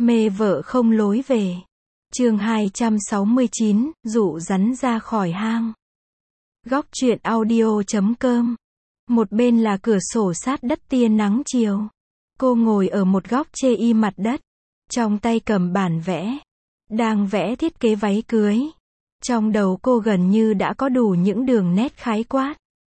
Mê vợ không lối về. Chương 269, dụ rắn ra khỏi hang. Góc truyện audio.com. Một bên là cửa sổ sát đất tia nắng chiều. Cô ngồi ở một góc chê y mặt đất, trong tay cầm bản vẽ, đang vẽ thiết kế váy cưới. Trong đầu cô gần như đã có đủ những đường nét khái quát.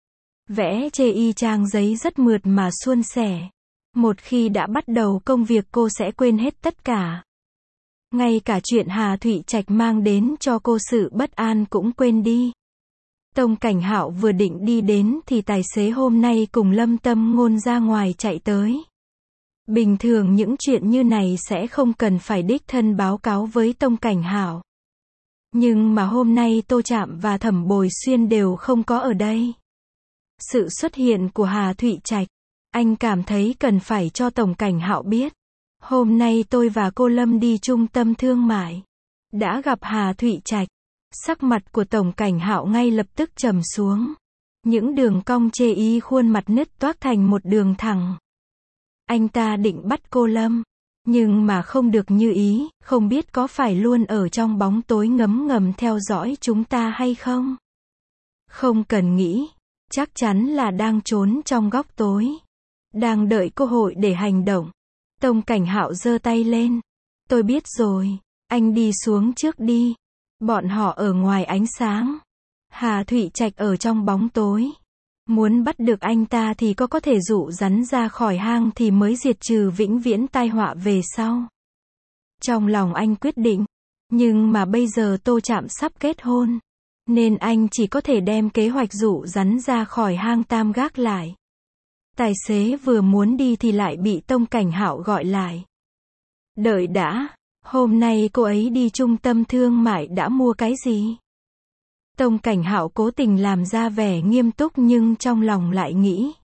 Vẽ chê y trang giấy rất mượt mà suôn sẻ. Một khi đã bắt đầu công việc cô sẽ quên hết tất cả. Ngay cả chuyện Hà Thụy Trạch mang đến cho cô sự bất an cũng quên đi. Tông Cảnh Hạo vừa định đi đến thì tài xế hôm nay cùng Lâm Tâm Ngôn ra ngoài chạy tới. Bình thường những chuyện như này sẽ không cần phải đích thân báo cáo với Tông Cảnh Hạo. Nhưng mà hôm nay Tô Trạm và Thẩm Bồi Xuyên đều không có ở đây. Sự xuất hiện của Hà Thụy Trạch, anh cảm thấy cần phải cho Tổng Cảnh Hạo biết. Hôm nay tôi và cô Lâm đi trung tâm thương mại, đã gặp Hà Thụy Trạch. Sắc mặt của Tổng Cảnh Hạo ngay lập tức trầm xuống. Những đường cong chê y khuôn mặt nứt toác thành một đường thẳng. Anh ta định bắt cô Lâm, nhưng mà không được như ý, không biết có phải luôn ở trong bóng tối ngấm ngầm theo dõi chúng ta hay không? Không cần nghĩ, chắc chắn là đang trốn trong góc tối, đang đợi cơ hội để hành động. Tông Cảnh Hạo giơ tay lên. Tôi biết rồi, anh đi xuống trước đi. Bọn họ ở ngoài ánh sáng, Hà Thụy Trạch ở trong bóng tối. Muốn bắt được anh ta thì có thể dụ rắn ra khỏi hang thì mới diệt trừ vĩnh viễn tai họa về sau. Trong lòng anh quyết định, nhưng mà bây giờ Tô Trạm sắp kết hôn, nên anh chỉ có thể đem kế hoạch dụ rắn ra khỏi hang tam gác lại. Tài xế vừa muốn đi thì lại bị Tông Cảnh Hạo gọi lại. Đợi đã, hôm nay cô ấy đi trung tâm thương mại đã mua cái gì? Tông Cảnh Hạo cố tình làm ra vẻ nghiêm túc nhưng trong lòng lại nghĩ.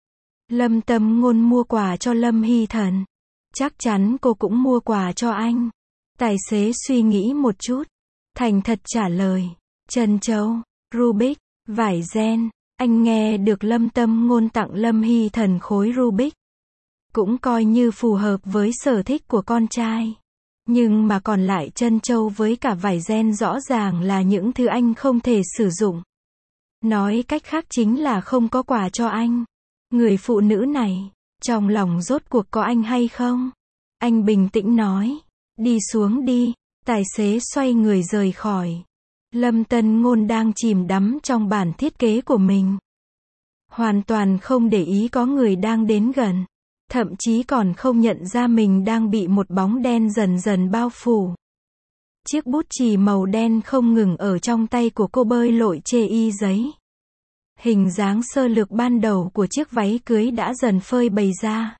Lâm Tâm Ngôn mua quà cho Lâm Hy Thần. Chắc chắn cô cũng mua quà cho anh. Tài xế suy nghĩ một chút, thành thật trả lời. Trân châu, Rubik, vải ren. Anh nghe được Lâm Tâm Ngôn tặng Lâm Hy Thần khối Rubik. Cũng coi như phù hợp với sở thích của con trai. Nhưng mà còn lại trân châu với cả vải ren rõ ràng là những thứ anh không thể sử dụng. Nói cách khác chính là không có quà cho anh. Người phụ nữ này, trong lòng rốt cuộc có anh hay không? Anh bình tĩnh nói. Đi xuống đi. Tài xế xoay người rời khỏi. Lâm Tân Ngôn đang chìm đắm trong bản thiết kế của mình. Hoàn toàn không để ý có người đang đến gần. Thậm chí còn không nhận ra mình đang bị một bóng đen dần dần bao phủ. Chiếc bút chì màu đen không ngừng ở trong tay của cô bơi lội chê y giấy. Hình dáng sơ lược ban đầu của chiếc váy cưới đã dần phơi bày ra.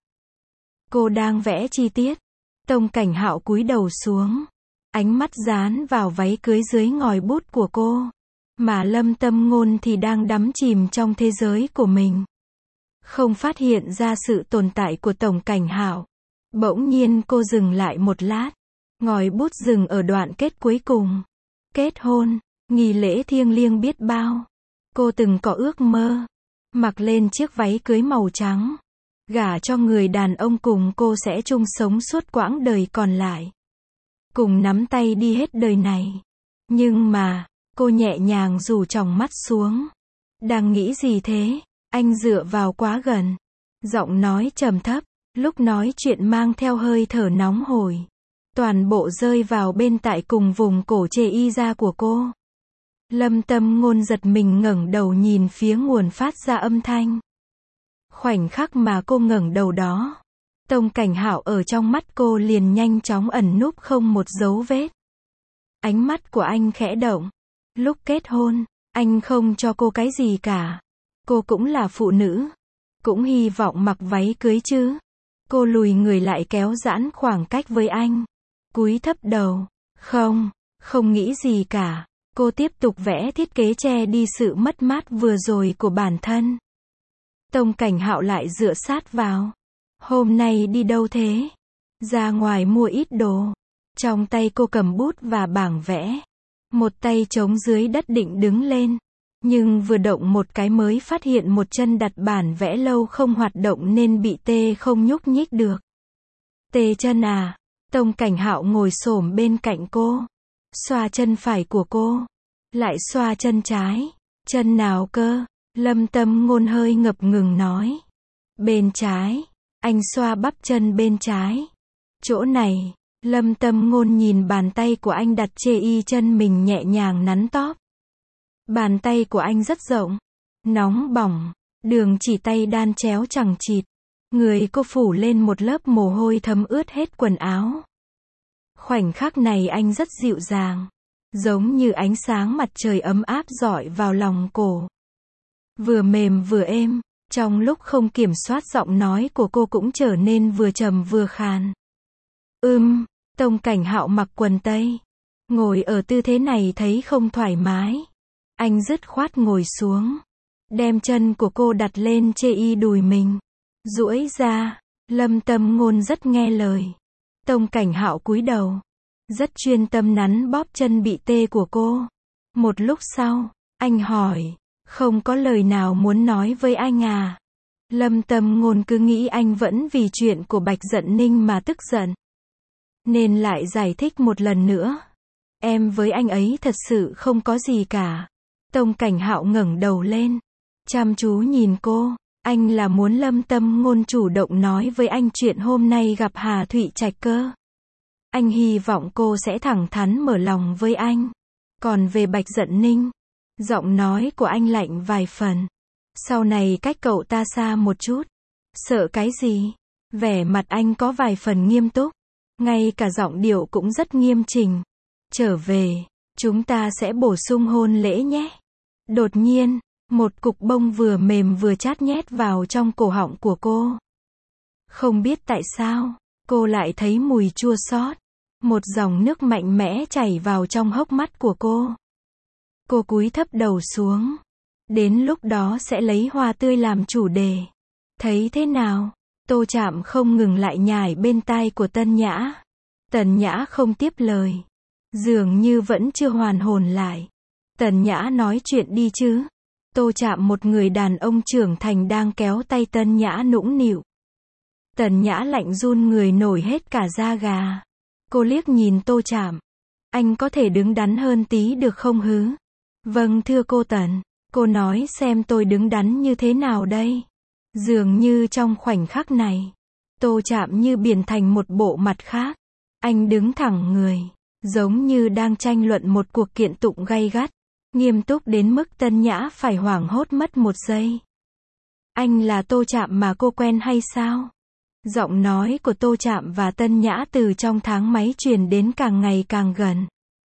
Cô đang vẽ chi tiết. Tông Cảnh Hạo cúi đầu xuống. Ánh mắt dán vào váy cưới dưới ngòi bút của cô. Mà Lâm Tâm Ngôn thì đang đắm chìm trong thế giới của mình. Không phát hiện ra sự tồn tại của Tổng Cảnh Hạo. Bỗng nhiên cô dừng lại một lát. Ngòi bút dừng ở đoạn kết cuối cùng. Kết hôn, nghi lễ thiêng liêng biết bao. Cô từng có ước mơ. Mặc lên chiếc váy cưới màu trắng. Gả cho người đàn ông cùng cô sẽ chung sống suốt quãng đời còn lại. Cùng nắm tay đi hết đời này. Nhưng mà, cô nhẹ nhàng rủ tròng mắt xuống. Đang nghĩ gì thế? Anh dựa vào quá gần. Giọng nói trầm thấp, lúc nói chuyện mang theo hơi thở nóng hổi. Toàn bộ rơi vào bên tại cùng vùng cổ chê y da của cô. Lâm Tâm Ngôn giật mình ngẩng đầu nhìn phía nguồn phát ra âm thanh. Khoảnh khắc mà cô ngẩng đầu đó, Tông Cảnh Hạo ở trong mắt cô liền nhanh chóng ẩn núp không một dấu vết. Ánh mắt của anh khẽ động. Lúc kết hôn, anh không cho cô cái gì cả. Cô cũng là phụ nữ. Cũng hy vọng mặc váy cưới chứ. Cô lùi người lại kéo giãn khoảng cách với anh. Cúi thấp đầu. Không nghĩ gì cả. Cô tiếp tục vẽ thiết kế che đi sự mất mát vừa rồi của bản thân. Tông Cảnh Hạo lại dựa sát vào. Hôm nay đi đâu thế? Ra ngoài mua ít đồ. Trong tay cô cầm bút và bảng vẽ. Một tay chống dưới đất định đứng lên. Nhưng vừa động một cái mới phát hiện một chân đặt bản vẽ lâu không hoạt động nên bị tê không nhúc nhích được. Tê chân à? Tông Cảnh Hạo ngồi xổm bên cạnh cô, xoa chân phải của cô, lại xoa chân trái. Chân nào cơ? Lâm Tâm Ngôn hơi ngập ngừng nói. Bên trái. Anh xoa bắp chân bên trái. Chỗ này. Lâm Tâm Ngôn nhìn bàn tay của anh đặt chê y chân mình nhẹ nhàng nắn tóp. Bàn tay của anh rất rộng, nóng bỏng, đường chỉ tay đan chéo chằng chịt. Người cô phủ lên một lớp mồ hôi thấm ướt hết quần áo. Khoảnh khắc này anh rất dịu dàng, giống như ánh sáng mặt trời ấm áp rọi vào lòng cổ. Vừa mềm vừa êm, trong lúc không kiểm soát giọng nói của cô cũng trở nên vừa trầm vừa khàn. Tông Cảnh Hạo mặc quần tây, ngồi ở tư thế này thấy không thoải mái. Anh dứt khoát ngồi xuống, đem chân của cô đặt lên chê y đùi mình, duỗi ra. Lâm Tâm Ngôn rất nghe lời. Tông Cảnh Hạo cúi đầu, rất chuyên tâm nắn bóp chân bị tê của cô. Một lúc sau, anh hỏi, không có lời nào muốn nói với anh à? Lâm Tâm Ngôn cứ nghĩ anh vẫn vì chuyện của Bạch Dận Ninh mà tức giận, nên lại giải thích một lần nữa. Em với anh ấy thật sự không có gì cả. Tông Cảnh Hạo ngẩng đầu lên, chăm chú nhìn cô. Anh là muốn Lâm Tâm Ngôn chủ động nói với anh chuyện hôm nay gặp Hà Thụy Trạch cơ. Anh hy vọng cô sẽ thẳng thắn mở lòng với anh. Còn về Bạch Dận Ninh, giọng nói của anh lạnh vài phần. Sau này cách cậu ta xa một chút. Sợ cái gì? Vẻ mặt anh có vài phần nghiêm túc, ngay cả giọng điệu cũng rất nghiêm chỉnh. Trở về, chúng ta sẽ bổ sung hôn lễ nhé. Đột nhiên, một cục bông vừa mềm vừa chát nhét vào trong cổ họng của cô. Không biết tại sao, cô lại thấy mùi chua xót. Một dòng nước mạnh mẽ chảy vào trong hốc mắt của cô. Cô cúi thấp đầu xuống. Đến lúc đó sẽ lấy hoa tươi làm chủ đề. Thấy thế nào? Tô Trạm không ngừng lại nhải bên tai của Tân Nhã. Tần Nhã không tiếp lời, dường như vẫn chưa hoàn hồn lại. Tần Nhã nói chuyện đi chứ. Tô Trạm một người đàn ông trưởng thành đang kéo tay Tân Nhã nũng nịu. Tần Nhã lạnh run người nổi hết cả da gà. Cô liếc nhìn Tô Trạm. Anh có thể đứng đắn hơn tí được không hứ? Vâng thưa cô Tần. Cô nói xem tôi đứng đắn như thế nào đây? Dường như trong khoảnh khắc này, Tô Trạm như biến thành một bộ mặt khác. Anh đứng thẳng người, giống như đang tranh luận một cuộc kiện tụng gay gắt, nghiêm túc đến mức Tân Nhã phải hoảng hốt mất một giây. Anh là Tô Trạm mà cô quen hay sao? Giọng nói của Tô Trạm và Tân Nhã từ trong thang máy truyền đến càng ngày càng gần.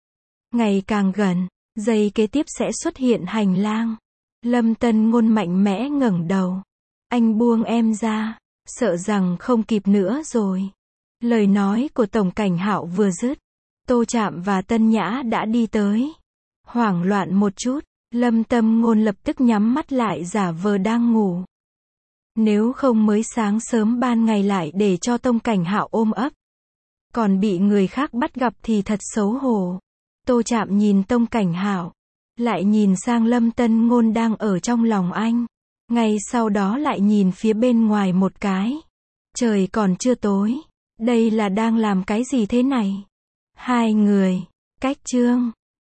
Ngày càng gần, giây kế tiếp sẽ xuất hiện hành lang. Lâm Tân Ngôn mạnh mẽ ngẩng đầu. Anh buông em ra, sợ rằng không kịp nữa rồi. Lời nói của Tổng Cảnh Hạo vừa dứt, Tô Trạm và Tân Nhã đã đi tới. Hoảng loạn một chút, Lâm Tâm Ngôn lập tức nhắm mắt lại giả vờ đang ngủ. Nếu không mới sáng sớm ban ngày lại để cho Tông Cảnh Hạo ôm ấp, còn bị người khác bắt gặp thì thật xấu hổ. Tô Trạm nhìn Tông Cảnh Hạo, lại nhìn sang Lâm Tân Ngôn đang ở trong lòng anh. Ngay sau đó lại nhìn phía bên ngoài một cái. Trời còn chưa tối. Đây là đang làm cái gì thế này? Hai người. Cách chương